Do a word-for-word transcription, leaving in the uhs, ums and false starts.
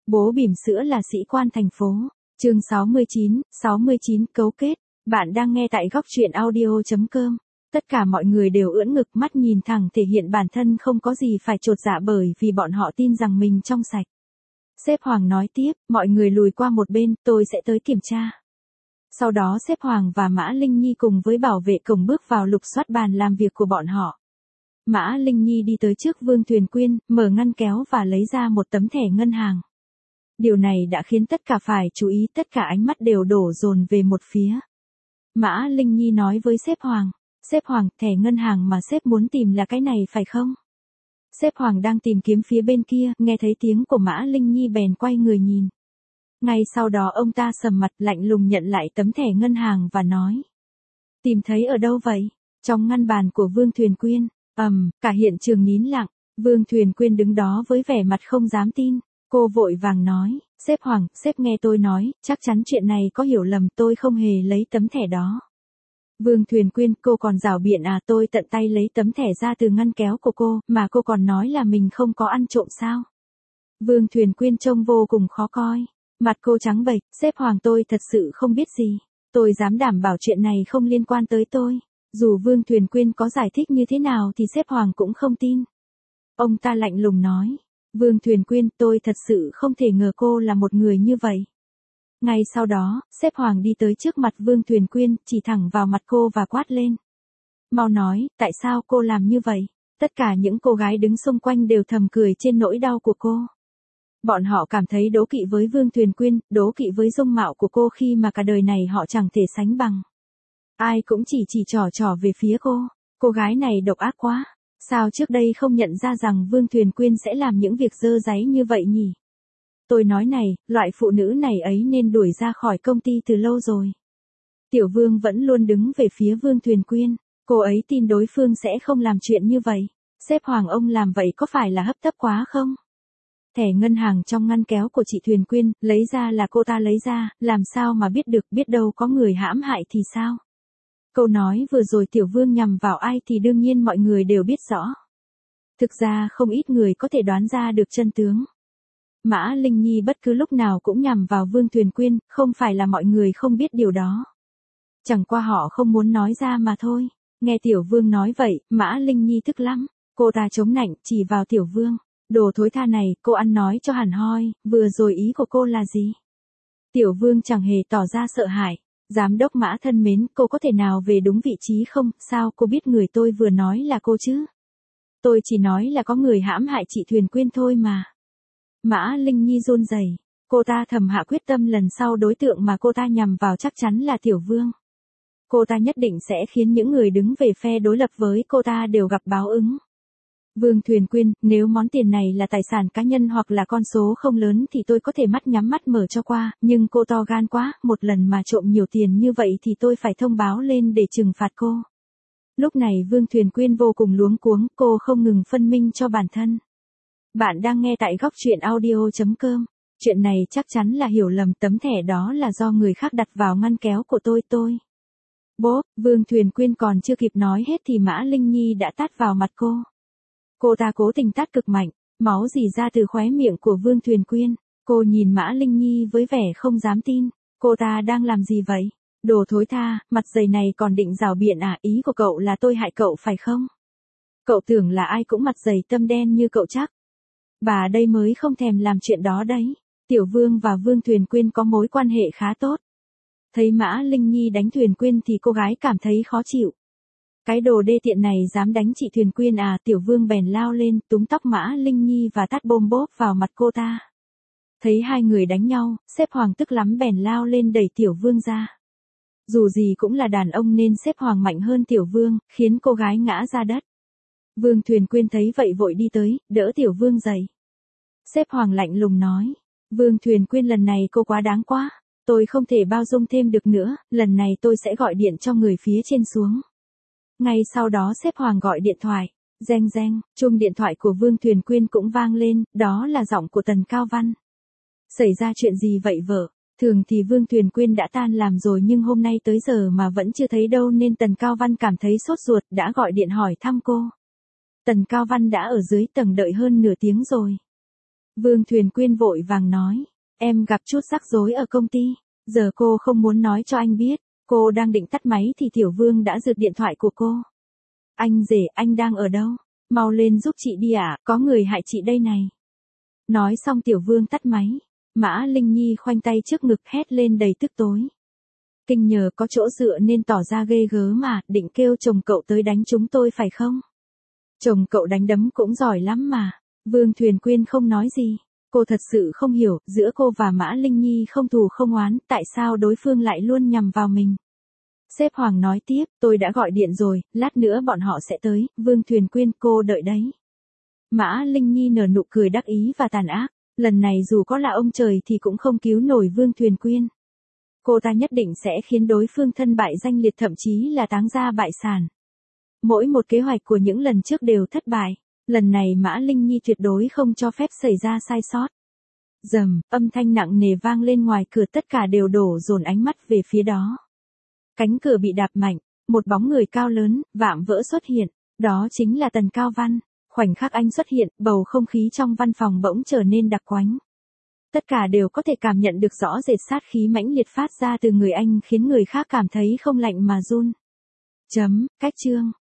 Bố bỉm sữa là sĩ quan thành phố. Chương sáu mươi chín, sáu mươi chín cấu kết. Bạn đang nghe tại góc truyện audio chấm com. Tất cả mọi người đều ưỡn ngực mắt nhìn thẳng thể hiện bản thân không có gì phải chột dạ bởi vì bọn họ tin rằng mình trong sạch. Sếp Hoàng nói tiếp, mọi người lùi qua một bên, tôi sẽ tới kiểm tra. Sau đó sếp Hoàng và Mã Linh Nhi cùng với bảo vệ cổng bước vào lục soát bàn làm việc của bọn họ. Mã Linh Nhi đi tới trước Vương Thuyền Quyên, mở ngăn kéo và lấy ra một tấm thẻ ngân hàng. Điều này đã khiến tất cả phải chú ý, tất cả ánh mắt đều đổ dồn về một phía. Mã Linh Nhi nói với sếp Hoàng, sếp Hoàng, thẻ ngân hàng mà sếp muốn tìm là cái này phải không? Sếp Hoàng đang tìm kiếm phía bên kia, nghe thấy tiếng của Mã Linh Nhi bèn quay người nhìn. Ngay sau đó ông ta sầm mặt lạnh lùng nhận lại tấm thẻ ngân hàng và nói. Tìm thấy ở đâu vậy? Trong ngăn bàn của Vương Thuyền Quyên. Ầm, um, cả hiện trường nín lặng. Vương Thuyền Quyên đứng đó với vẻ mặt không dám tin. Cô vội vàng nói, sếp Hoàng, sếp nghe tôi nói, chắc chắn chuyện này có hiểu lầm, tôi không hề lấy tấm thẻ đó. Vương Thuyền Quyên, cô còn rảo biện à? Tôi tận tay lấy tấm thẻ ra từ ngăn kéo của cô, mà cô còn nói là mình không có ăn trộm sao? Vương Thuyền Quyên trông vô cùng khó coi. Mặt cô trắng bệch, sếp Hoàng, tôi thật sự không biết gì. Tôi dám đảm bảo chuyện này không liên quan tới tôi. Dù Vương Thuyền Quyên có giải thích như thế nào thì sếp Hoàng cũng không tin. Ông ta lạnh lùng nói. Vương Thuyền Quyên, tôi thật sự không thể ngờ cô là một người như vậy. Ngay sau đó, sếp Hoàng đi tới trước mặt Vương Thuyền Quyên, chỉ thẳng vào mặt cô và quát lên. Mau nói, tại sao cô làm như vậy? Tất cả những cô gái đứng xung quanh đều thầm cười trên nỗi đau của cô. Bọn họ cảm thấy đố kỵ với Vương Thuyền Quyên, đố kỵ với dung mạo của cô khi mà cả đời này họ chẳng thể sánh bằng. Ai cũng chỉ chỉ trỏ trỏ về phía cô. Cô gái này độc ác quá. Sao trước đây không nhận ra rằng Vương Thuyền Quyên sẽ làm những việc dơ dáy như vậy nhỉ? Tôi nói này, loại phụ nữ này ấy nên đuổi ra khỏi công ty từ lâu rồi. Tiểu Vương vẫn luôn đứng về phía Vương Thuyền Quyên. Cô ấy tin đối phương sẽ không làm chuyện như vậy. Sếp Hoàng, ông làm vậy có phải là hấp tấp quá không? Thẻ ngân hàng trong ngăn kéo của chị Thuyền Quyên, lấy ra là cô ta lấy ra, làm sao mà biết được, biết đâu có người hãm hại thì sao? Câu nói vừa rồi Tiểu Vương nhằm vào ai thì đương nhiên mọi người đều biết rõ. Thực ra không ít người có thể đoán ra được chân tướng. Mã Linh Nhi bất cứ lúc nào cũng nhằm vào Vương Thuyền Quyên, không phải là mọi người không biết điều đó. Chẳng qua họ không muốn nói ra mà thôi. Nghe Tiểu Vương nói vậy, Mã Linh Nhi tức lắm. Cô ta chống nạnh, chỉ vào Tiểu Vương. Đồ thối tha này, cô ăn nói cho hẳn hoi, vừa rồi ý của cô là gì? Tiểu Vương chẳng hề tỏ ra sợ hãi. Giám đốc Mã thân mến, cô có thể nào về đúng vị trí không? Sao cô biết người tôi vừa nói là cô chứ? Tôi chỉ nói là có người hãm hại chị Thuyền Quyên thôi mà. Mã Linh Nhi run rẩy. Cô ta thầm hạ quyết tâm lần sau đối tượng mà cô ta nhằm vào chắc chắn là Tiểu Vương. Cô ta nhất định sẽ khiến những người đứng về phe đối lập với cô ta đều gặp báo ứng. Vương Thuyền Quyên, nếu món tiền này là tài sản cá nhân hoặc là con số không lớn thì tôi có thể mắt nhắm mắt mở cho qua, nhưng cô to gan quá, một lần mà trộm nhiều tiền như vậy thì tôi phải thông báo lên để trừng phạt cô. Lúc này Vương Thuyền Quyên vô cùng luống cuống, cô không ngừng phân minh cho bản thân. Bạn đang nghe tại góc truyện audio chấm com. Chuyện này chắc chắn là hiểu lầm, tấm thẻ đó là do người khác đặt vào ngăn kéo của tôi tôi. Bố, Vương Thuyền Quyên còn chưa kịp nói hết thì Mã Linh Nhi đã tát vào mặt cô. Cô ta cố tình tát cực mạnh, máu rỉ ra từ khóe miệng của Vương Thuyền Quyên. Cô nhìn Mã Linh Nhi với vẻ không dám tin. Cô ta đang làm gì vậy? Đồ thối tha, mặt dày này còn định rảo biện à? Ý của cậu là tôi hại cậu phải không? Cậu tưởng là ai cũng mặt dày tâm đen như cậu chắc? Bà đây mới không thèm làm chuyện đó đấy. Tiểu Vương và Vương Thuyền Quyên có mối quan hệ khá tốt. Thấy Mã Linh Nhi đánh Thuyền Quyên thì cô gái cảm thấy khó chịu. Cái đồ đê tiện này dám đánh chị Thuyền Quyên à? Tiểu Vương bèn lao lên, túm tóc Mã Linh Nhi và tát bôm bốp vào mặt cô ta. Thấy hai người đánh nhau, sếp Hoàng tức lắm bèn lao lên đẩy Tiểu Vương ra. Dù gì cũng là đàn ông nên sếp Hoàng mạnh hơn Tiểu Vương, khiến cô gái ngã ra đất. Vương Thuyền Quyên thấy vậy vội đi tới, đỡ Tiểu Vương dậy. Sếp Hoàng lạnh lùng nói. Vương Thuyền Quyên, lần này cô quá đáng quá. Tôi không thể bao dung thêm được nữa, lần này tôi sẽ gọi điện cho người phía trên xuống. Ngay sau đó sếp Hoàng gọi điện thoại. Reng reng, chuông điện thoại của Vương Thuyền Quyên cũng vang lên, đó là giọng của Tần Cao Văn. Xảy ra chuyện gì vậy vợ? Thường thì Vương Thuyền Quyên đã tan làm rồi nhưng hôm nay tới giờ mà vẫn chưa thấy đâu nên Tần Cao Văn cảm thấy sốt ruột, đã gọi điện hỏi thăm cô. Tần Cao Văn đã ở dưới tầng đợi hơn nửa tiếng rồi. Vương Thuyền Quyên vội vàng nói, em gặp chút rắc rối ở công ty, giờ cô không muốn nói cho anh biết. Cô đang định tắt máy thì Tiểu Vương đã giật điện thoại của cô. Anh rể, anh đang ở đâu? Mau lên giúp chị đi ạ, có người hại chị đây này. Nói xong Tiểu Vương tắt máy. Mã Linh Nhi khoanh tay trước ngực hét lên đầy tức tối. Kinh nhờ có chỗ dựa nên tỏ ra ghê gớm mà, định kêu chồng cậu tới đánh chúng tôi phải không? Chồng cậu đánh đấm cũng giỏi lắm mà. Vương Thuyền Quyên không nói gì. Cô thật sự không hiểu, giữa cô và Mã Linh Nhi không thù không oán, tại sao đối phương lại luôn nhằm vào mình. Sếp Hoàng nói tiếp, tôi đã gọi điện rồi, lát nữa bọn họ sẽ tới, Vương Thuyền Quyên cô đợi đấy. Mã Linh Nhi nở nụ cười đắc ý và tàn ác, lần này dù có là ông trời thì cũng không cứu nổi Vương Thuyền Quyên. Cô ta nhất định sẽ khiến đối phương thân bại danh liệt, thậm chí là táng gia bại sản. Mỗi một kế hoạch của những lần trước đều thất bại, lần này Mã Linh Nhi tuyệt đối không cho phép xảy ra sai sót. Rầm, âm thanh nặng nề vang lên ngoài cửa, tất cả đều đổ dồn ánh mắt về phía đó. Cánh cửa bị đạp mạnh, một bóng người cao lớn, vạm vỡ xuất hiện, đó chính là Tần Cao Văn. Khoảnh khắc anh xuất hiện, bầu không khí trong văn phòng bỗng trở nên đặc quánh. Tất cả đều có thể cảm nhận được rõ rệt sát khí mãnh liệt phát ra từ người anh, khiến người khác cảm thấy không lạnh mà run. Chấm, cách chương.